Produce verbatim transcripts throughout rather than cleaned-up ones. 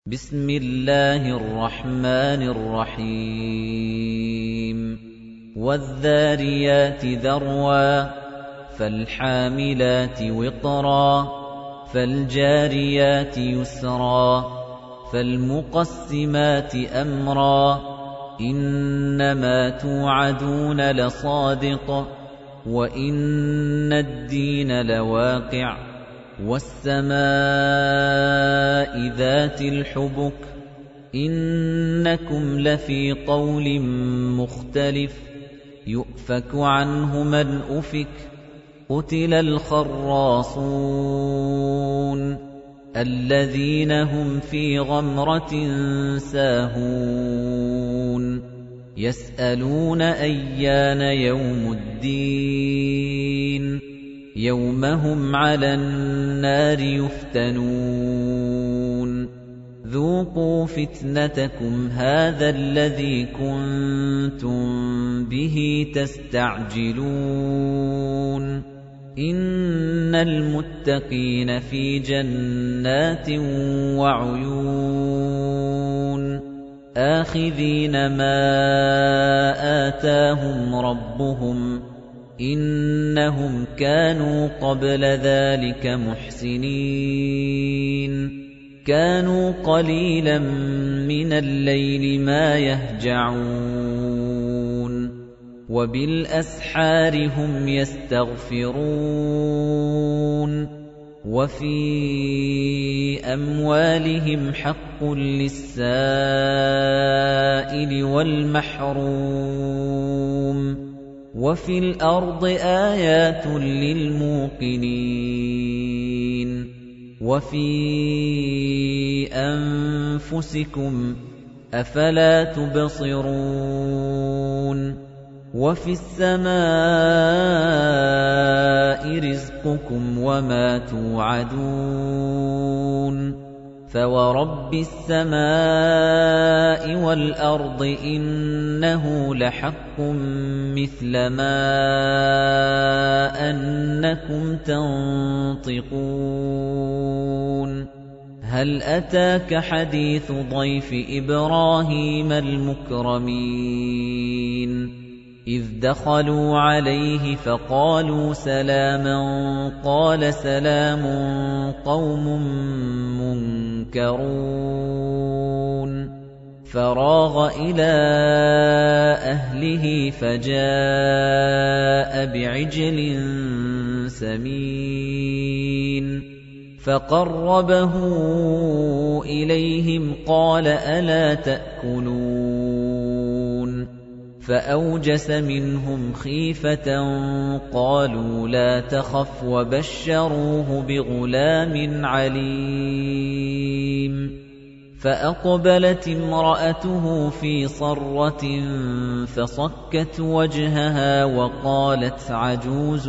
بسم الله الرحمن الرحيم والذاريات ذروا فالحاملات وقرا فالجاريات يسرا فالمقسمات أمرا إنما توعدون لصادق وإن الدين لواقع وَالسَّمَاءِ ذَاتِ الْحُبُكِ إِنَّكُمْ لَفِي قَوْلٍ مُخْتَلِفٍ يُؤْفَكُ عَنْهُ مَنْ أُفِكَ قُتِلَ الْخَرَّاصُونَ الَّذِينَ هُمْ فِي غَمْرَةٍ سَاهُونَ يَسْأَلُونَ أَيَّانَ يَوْمُ الدِّينِ يَوْمَ هُمْ عَلَى النَّارِ يُفْتَنُونَ ذُوقُوا فِتْنَتَكُمْ هَذَا الَّذِي كُنتُم بِهِ تَسْتَعْجِلُونَ إِنَّ الْمُتَّقِينَ فِي جَنَّاتٍ وَعُيُونٍ آخِذِينَ مَا آتَاهُمْ رَبُّهُمْ إِنَّهُمْ كَانُوا قَبْلَ ذَلِكَ مُحْسِنِينَ كَانُوا قَلِيلًا مِنَ اللَّيْلِ مَا يَهْجَعُونَ وَبِالْأَسْحَارِ هُمْ يَسْتَغْفِرُونَ وَفِي أَمْوَالِهِمْ حَقٌّ لِّلسَّائِلِ وَالْمَحْرُومِ وَفِي الْأَرْضِ آيَاتٌ لِّلْمُوقِنِينَ وَفِي أَنفُسِكُمْ أَفَلَا تُبْصِرُونَ وَفِي السَّمَاءِ رِزْقُكُمْ وَمَا تُوعَدُونَ فَوَرَبِّ السَّمَاءِ وَالْأَرْضِ إِنَّهُ لَحَقٌّ مِثْلَ مَا أَنَّكُمْ تَنطِقُونَ هَلْ أَتَاكَ حَدِيثُ ضَيْفِ إِبْرَاهِيمَ الْمُكْرَمِينَ إِذْ دَخَلُوا عَلَيْهِ فَقَالُوا سَلَامًا قَالَ سَلَامٌ قَوْمٌ مُنكَرُونَ فَرَاغَ إِلَىٰ أَهْلِهِ فَجَاءَ بِعِجْلٍ سَمِينٍ فَقَرَّبَهُ إِلَيْهِمْ قَالَ أَلَا تَأْكُلُونَ فَأَوْجَسَ مِنْهُمْ خِيفَةً قَالُوا لَا تَخَفْ وَبَشَّرُوهُ بِغُلَامٍ عَلِيمٍ فَأَقْبَلَتِ امْرَأَتُهُ فِي صَرَّةٍ فَصَكَّتْ وَجْهَهَا وَقَالَتْ عَجُوزٌ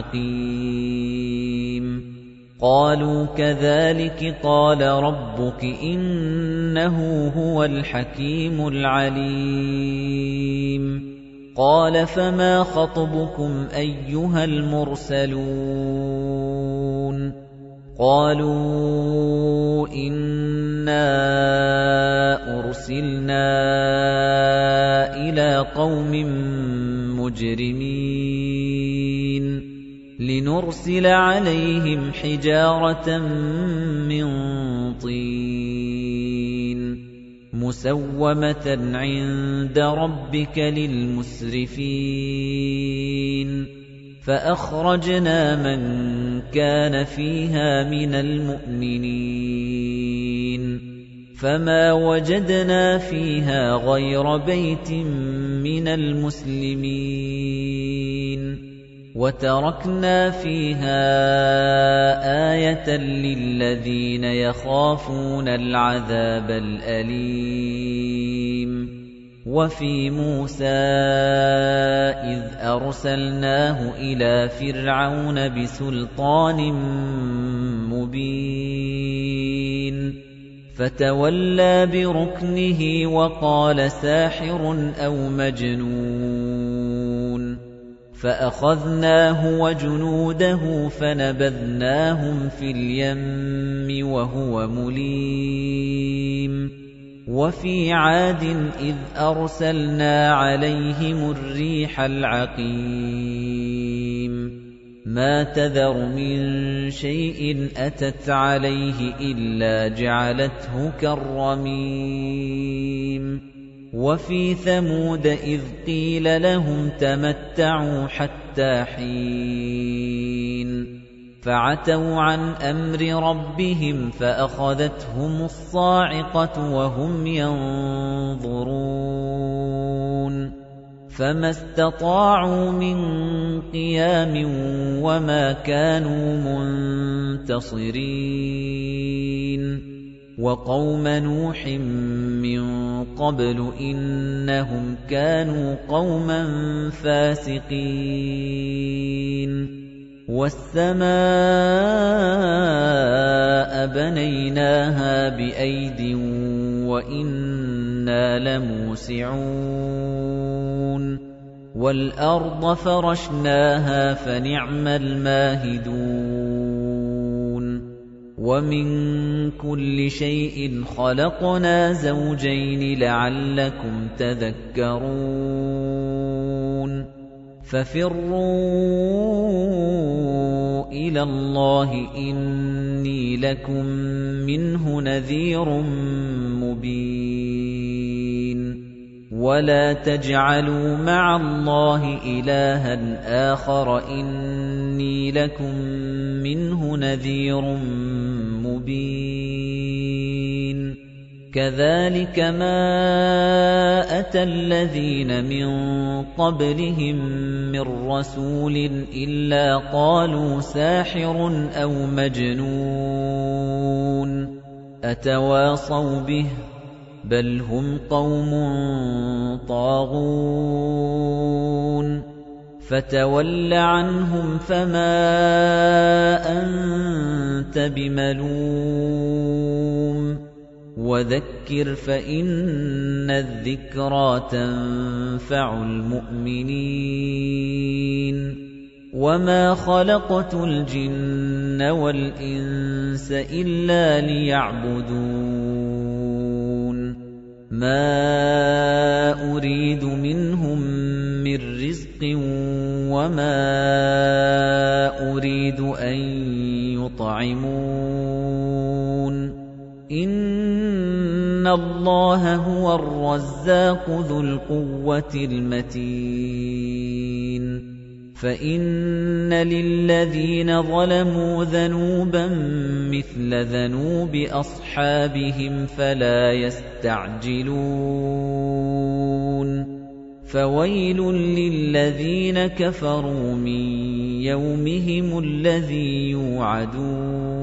عَقِيمٌ قَالُوا كَذَلِكِ قَالَ رَبُّكِ إِنَّهُ هُوَ الْحَكِيمُ الْعَلِيمُ قَالَ فَمَا خَطْبُكُمْ أَيُّهَا الْمُرْسَلُونَ قَالُوا إِنَّا أُرْسِلْنَا إِلَى قَوْمٍ مُجْرِمِينَ لِنُرْسِلَ عَلَيْهِمْ حِجَارَةً مِّن طِينٍ مُّسَوَّمَةً عِندَ رَبِّكَ لِلْمُسْرِفِينَ فَأَخْرَجْنَا مَن كَانَ فِيهَا مِنَ الْمُؤْمِنِينَ فَمَا وَجَدْنَا فِيهَا غَيْرَ بَيْتٍ مِّنَ الْمُسْلِمِينَ وَتَرَكْنَا فِيهَا آيَةً لِّلَّذِينَ يَخَافُونَ الْعَذَابَ الْأَلِيمَ وَفِي مُوسَىٰ إِذْ أَرْسَلْنَاهُ إِلَىٰ فِرْعَوْنَ بِسُلْطَانٍ مُّبِينٍ فَتَوَلَّىٰ بِرُكْنِهِ وَقَالَ سَاحِرٌ أَوْ مَجْنُونٌ فَأَخَذْنَاهُ وَجُنُودَهُ فَنَبَذْنَاهُمْ فِي الْيَمِّ وَهُوَ مُلِيمٌ وَفِي عَادٍ إِذْ أَرْسَلْنَا عَلَيْهِمُ الرِّيحَ الْعَقِيمَ مَا تَذَرُ مِن شَيْءٍ أَتَتْ عَلَيْهِ إِلَّا جَعَلَتْهُ كَالرَّمِيمِ وَفِي ثَمُودَ إِذْ قِيلَ لَهُمْ تَمَتَّعُوا حَتَّىٰ حِينٍ فَعَتَوْا عَنْ أَمْرِ رَبِّهِمْ فَأَخَذَتْهُمُ الصَّاعِقَةُ وَهُمْ يَنظُرُونَ فَمَا اسْتَطَاعُوا مِنْ قِيَامٍ وَمَا كَانُوا مُنْتَصِرِينَ وَقَوْمَ نُوحٍ مِنْ قَبْلُ إِنَّهُمْ كَانُوا قَوْمًا فَاسِقِينَ وَالسَّمَاءَ بَنَيْنَاهَا بِأَيْدٍ وَإِنَّا لَمُوسِعُونَ وَالْأَرْضَ فَرَشْنَاهَا فَنِعْمَ الْمَاهِدُونَ وَمِن كُلِّ شَيْءٍ خَلَقْنَا زَوْجَيْنِ لَعَلَّكُمْ تَذَكَّرُونَ فَفِرُّوا إِلَى اللَّهِ إِنِّي لَكُمْ مِنْهُ نَذِيرٌ مُبِينٌ وَلَا تَجْعَلُوا مَعَ اللَّهِ إِلَٰهًا آخَرَ إِنِّي لَكُمْ مِنْهُ نَذِيرٌ مُبِينٌ كَذَلِكَ مَا أَتَى الَّذِينَ مِن قَبْلِهِم مِّن رَّسُولٍ إِلَّا قَالُوا سَاحِرٌ أَوْ مَجْنُونٌ أَتَوَاصَوْا بِهِ ۚ بَلْ هُمْ قَوْمٌ طَاغُونَ فَتَوَلَّ عَنْهُمْ فَمَا أَنتَ بِمَلُومٍ وَذَكِّرْ فَإِنَّ الذِّكْرَىٰ تَنفَعُ الْمُؤْمِنِينَ وَمَا خَلَقْتُ الْجِنَّ وَالْإِنسَ إِلَّا لِيَعْبُدُونِ مَا أُرِيدُ مِنْهُم مِّن رِّزْقٍ وَمَا أُرِيدُ أَن يُطْعِمُونِ إِنَّ اللَّهَ هُوَ الرَّزَّاقُ ذُو الْقُوَّةِ الْمَتِينُ فَإِنَّ لِلَّذِينَ ظَلَمُوا ذَنُوبًا مِثْلَ ذَنُوبِ أَصْحَابِهِمْ فَلَا يَسْتَعْجِلُونِ فَوَيْلٌ لِّلَّذِينَ كَفَرُوا مِن يَوْمِهِمُ الَّذِي يُوعَدُونَ